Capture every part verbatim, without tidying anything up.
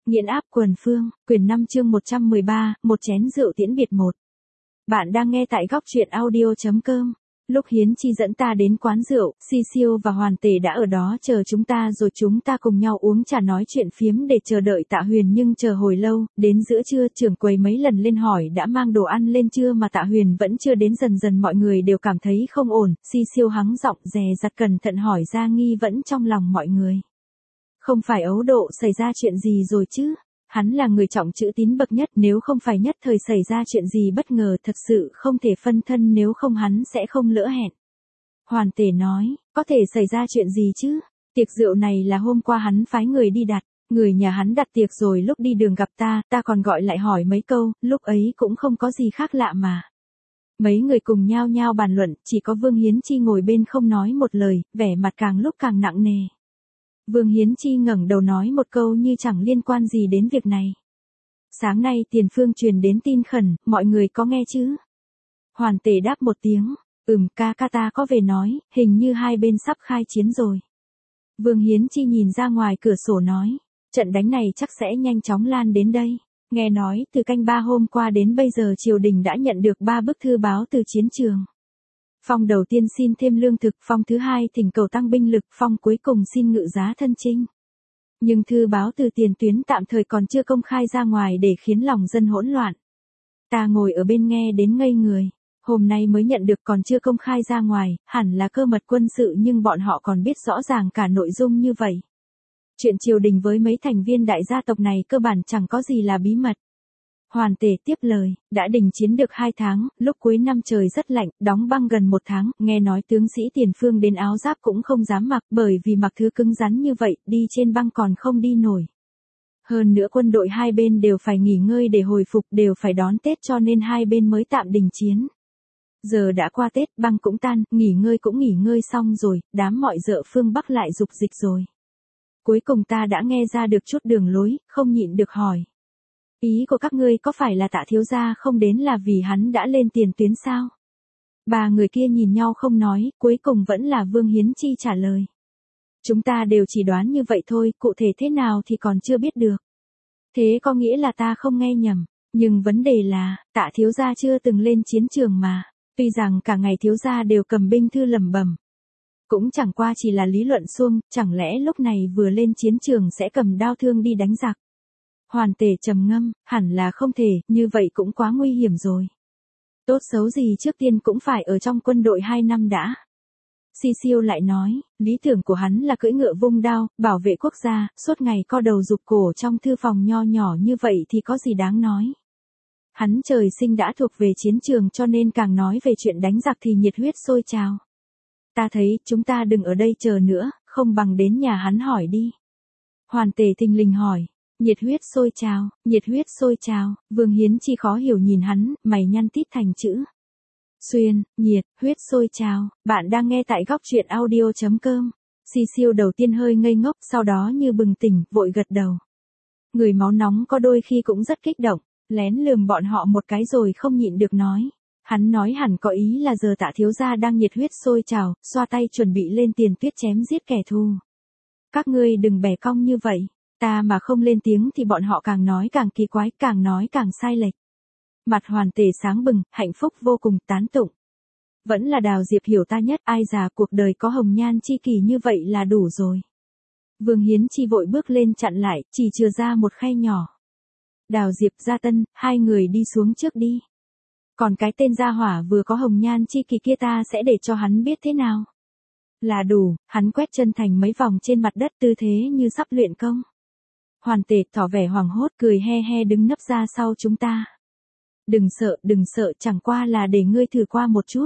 Nghiện áp quần phương, quyển năm chương một trăm mười ba, một chén rượu tiễn biệt một. Bạn đang nghe tại góc truyện audio.com. Lúc Hiến Chi dẫn ta đến quán rượu, Si Siêu và Hoàn Tề đã ở đó chờ chúng ta rồi chúng ta cùng nhau uống trà nói chuyện phiếm để chờ đợi Tạ Huyền nhưng chờ hồi lâu, đến giữa trưa trưởng quầy mấy lần lên hỏi đã mang đồ ăn lên chưa mà Tạ Huyền vẫn chưa đến dần dần mọi người đều cảm thấy không ổn, Si Siêu hắng giọng dè dặt cẩn thận hỏi ra nghi vẫn trong lòng mọi người. Không phải Ấu Độ xảy ra chuyện gì rồi chứ? Hắn là người trọng chữ tín bậc nhất, nếu không phải nhất thời xảy ra chuyện gì bất ngờ thật sự không thể phân thân, nếu không hắn sẽ không lỡ hẹn. Hoàn Tề nói, có thể xảy ra chuyện gì chứ? Tiệc rượu này là hôm qua hắn phái người đi đặt, người nhà hắn đặt tiệc rồi lúc đi đường gặp ta, ta còn gọi lại hỏi mấy câu, lúc ấy cũng không có gì khác lạ mà. Mấy người cùng nhao nhao bàn luận, chỉ có Vương Hiến Chi ngồi bên không nói một lời, vẻ mặt càng lúc càng nặng nề. Vương Hiến Chi ngẩng đầu nói một câu như chẳng liên quan gì đến việc này. Sáng nay Tiền Phương truyền đến tin khẩn, mọi người có nghe chứ? Hoàn Tề đáp một tiếng, ừm, ca ca ta có về nói, hình như hai bên sắp khai chiến rồi. Vương Hiến Chi nhìn ra ngoài cửa sổ nói, trận đánh này chắc sẽ nhanh chóng lan đến đây. Nghe nói từ canh ba hôm qua đến bây giờ triều đình đã nhận được ba bức thư báo từ chiến trường. Phong đầu tiên xin thêm lương thực, phong thứ hai thỉnh cầu tăng binh lực, phong cuối cùng xin ngự giá thân chinh. Nhưng thư báo từ tiền tuyến tạm thời còn chưa công khai ra ngoài để khiến lòng dân hỗn loạn. Ta ngồi ở bên nghe đến ngây người, hôm nay mới nhận được còn chưa công khai ra ngoài, hẳn là cơ mật quân sự nhưng bọn họ còn biết rõ ràng cả nội dung như vậy. Chuyện triều đình với mấy thành viên đại gia tộc này cơ bản chẳng có gì là bí mật. Hoàn Tề tiếp lời, đã đình chiến được hai tháng, lúc cuối năm trời rất lạnh, đóng băng gần một tháng, nghe nói tướng sĩ Tiền Phương đến áo giáp cũng không dám mặc bởi vì mặc thứ cứng rắn như vậy, đi trên băng còn không đi nổi. Hơn nữa quân đội hai bên đều phải nghỉ ngơi để hồi phục, đều phải đón Tết cho nên hai bên mới tạm đình chiến. Giờ đã qua Tết, băng cũng tan, nghỉ ngơi cũng nghỉ ngơi xong rồi, đám mọi dợ phương Bắc lại dục dịch rồi. Cuối cùng ta đã nghe ra được chút đường lối, không nhịn được hỏi. Ý của các ngươi có phải là Tạ thiếu gia không đến là vì hắn đã lên tiền tuyến sao? Ba người kia nhìn nhau không nói, cuối cùng vẫn là Vương Hiến Chi trả lời. Chúng ta đều chỉ đoán như vậy thôi, cụ thể thế nào thì còn chưa biết được. Thế có nghĩa là ta không nghe nhầm, nhưng vấn đề là, Tạ thiếu gia chưa từng lên chiến trường mà, tuy rằng cả ngày thiếu gia đều cầm binh thư lẩm bẩm. Cũng chẳng qua chỉ là lý luận suông, chẳng lẽ lúc này vừa lên chiến trường sẽ cầm đao thương đi đánh giặc? Hoàn Tề trầm ngâm, hẳn là không thể, như vậy cũng quá nguy hiểm rồi. Tốt xấu gì trước tiên cũng phải ở trong quân đội hai năm đã. Si Siêu lại nói, lý tưởng của hắn là cưỡi ngựa vung đao, bảo vệ quốc gia, suốt ngày co đầu rụt cổ trong thư phòng nho nhỏ như vậy thì có gì đáng nói. Hắn trời sinh đã thuộc về chiến trường cho nên càng nói về chuyện đánh giặc thì nhiệt huyết sôi trào. Ta thấy chúng ta đừng ở đây chờ nữa, không bằng đến nhà hắn hỏi đi. Hoàn Tề thình lình hỏi. Nhiệt huyết sôi trào, nhiệt huyết sôi trào, Vương Hiến Chi khó hiểu nhìn hắn, mày nhăn tít thành chữ. Xuyên, nhiệt, huyết sôi trào, bạn đang nghe tại góc truyện audio.com. Si Siêu đầu tiên hơi ngây ngốc, sau đó như bừng tỉnh, vội gật đầu. Người máu nóng có đôi khi cũng rất kích động, lén lườm bọn họ một cái rồi không nhịn được nói. Hắn nói hẳn có ý là giờ Tạ thiếu gia đang nhiệt huyết sôi trào, xoa tay chuẩn bị lên tiền tuyết chém giết kẻ thù. Các ngươi đừng bẻ cong như vậy. Ta mà không lên tiếng thì bọn họ càng nói càng kỳ quái, càng nói càng sai lệch. Mặt Hoàn Tề sáng bừng, hạnh phúc vô cùng, tán tụng. Vẫn là Đào Diệp hiểu ta nhất, ai già cuộc đời có hồng nhan chi kỳ như vậy là đủ rồi. Vương Hiến Chi vội bước lên chặn lại, chỉ chừa ra một khe nhỏ. Đào Diệp, Gia Tân, hai người đi xuống trước đi. Còn cái tên gia hỏa vừa có hồng nhan chi kỳ kia ta sẽ để cho hắn biết thế nào. Là đủ, hắn quét chân thành mấy vòng trên mặt đất tư thế như sắp luyện công. Hoàn Tề tỏ vẻ hoảng hốt cười he he đứng nấp ra sau chúng ta. Đừng sợ, đừng sợ, chẳng qua là để ngươi thử qua một chút.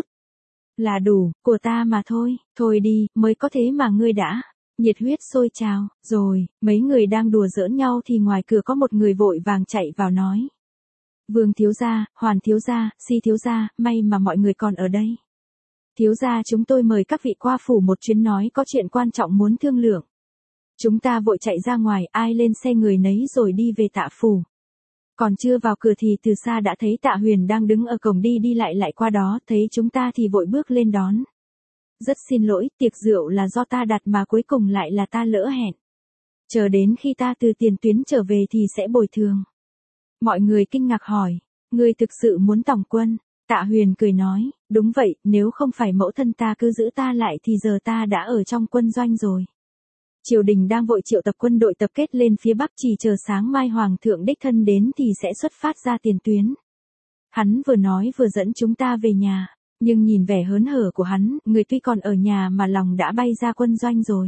Là đủ, của ta mà thôi, thôi đi, mới có thế mà ngươi đã. Nhiệt huyết sôi trào, rồi, mấy người đang đùa giỡn nhau thì ngoài cửa có một người vội vàng chạy vào nói. Vương thiếu gia, Hoàn thiếu gia, Si thiếu gia, may mà mọi người còn ở đây. Thiếu gia chúng tôi mời các vị qua phủ một chuyến nói có chuyện quan trọng muốn thương lượng. Chúng ta vội chạy ra ngoài, ai lên xe người nấy rồi đi về Tạ phủ. Còn chưa vào cửa thì từ xa đã thấy Tạ Huyền đang đứng ở cổng đi đi lại lại qua đó, thấy chúng ta thì vội bước lên đón. Rất xin lỗi, tiệc rượu là do ta đặt mà cuối cùng lại là ta lỡ hẹn. Chờ đến khi ta từ tiền tuyến trở về thì sẽ bồi thường. Mọi người kinh ngạc hỏi, ngươi thực sự muốn tòng quân? Tạ Huyền cười nói, đúng vậy, nếu không phải mẫu thân ta cứ giữ ta lại thì giờ ta đã ở trong quân doanh rồi. Triều đình đang vội triệu tập quân đội tập kết lên phía Bắc, chỉ chờ sáng mai Hoàng thượng đích thân đến thì sẽ xuất phát ra tiền tuyến. Hắn vừa nói vừa dẫn chúng ta về nhà, nhưng nhìn vẻ hớn hở của hắn, người tuy còn ở nhà mà lòng đã bay ra quân doanh rồi.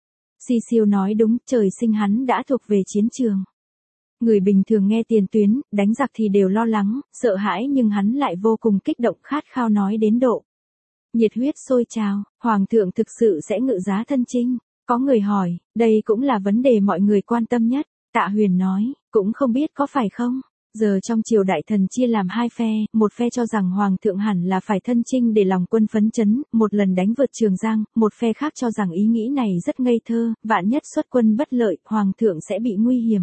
Cecil nói đúng, trời sinh hắn đã thuộc về chiến trường. Người bình thường nghe tiền tuyến, đánh giặc thì đều lo lắng, sợ hãi, nhưng hắn lại vô cùng kích động, khát khao nói đến độ nhiệt huyết sôi trào, Hoàng thượng thực sự sẽ ngự giá thân chinh. Có người hỏi, đây cũng là vấn đề mọi người quan tâm nhất. Tạ Huyền nói, cũng không biết có phải không? Giờ trong triều đại thần chia làm hai phe, một phe cho rằng Hoàng thượng hẳn là phải thân chinh để lòng quân phấn chấn, một lần đánh vượt Trường Giang, một phe khác cho rằng ý nghĩ này rất ngây thơ, vạn nhất xuất quân bất lợi, Hoàng thượng sẽ bị nguy hiểm.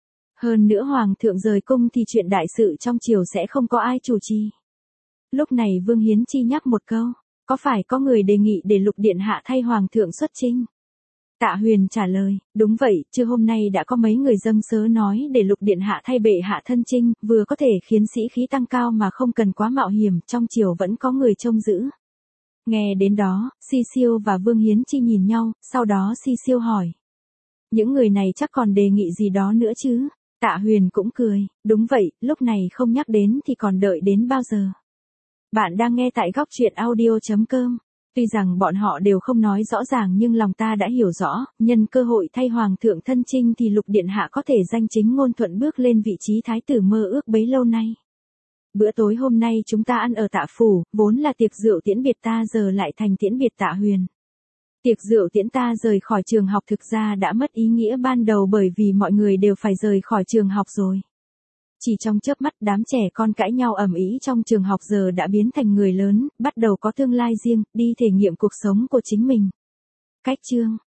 Hơn nữa Hoàng thượng rời cung thì chuyện đại sự trong triều sẽ không có ai chủ trì. Lúc này Vương Hiến Chi nhắc một câu, có phải có người đề nghị để Lục Điện Hạ thay Hoàng thượng xuất chinh? Tạ Huyền trả lời, đúng vậy, chứ hôm nay đã có mấy người dâng sớ nói để Lục Điện Hạ thay bệ hạ thân chinh, vừa có thể khiến sĩ khí tăng cao mà không cần quá mạo hiểm, trong triều vẫn có người trông giữ. Nghe đến đó, Cecil và Vương Hiến Chi nhìn nhau, sau đó Cecil hỏi. Những người này chắc còn đề nghị gì đó nữa chứ? Tạ Huyền cũng cười, đúng vậy, lúc này không nhắc đến thì còn đợi đến bao giờ? Bạn đang nghe tại góc truyện audio chấm com. Tuy rằng bọn họ đều không nói rõ ràng nhưng lòng ta đã hiểu rõ, nhân cơ hội thay Hoàng thượng thân chinh thì Lục Điện Hạ có thể danh chính ngôn thuận bước lên vị trí thái tử mơ ước bấy lâu nay. Bữa tối hôm nay chúng ta ăn ở Tạ Phủ, vốn là tiệc rượu tiễn biệt ta giờ lại thành tiễn biệt Tạ Huyền. Tiệc rượu tiễn ta rời khỏi trường học thực ra đã mất ý nghĩa ban đầu bởi vì mọi người đều phải rời khỏi trường học rồi. Chỉ trong chớp mắt đám trẻ con cãi nhau ầm ĩ trong trường học giờ đã biến thành người lớn, bắt đầu có tương lai riêng, đi thể nghiệm cuộc sống của chính mình. Cách chương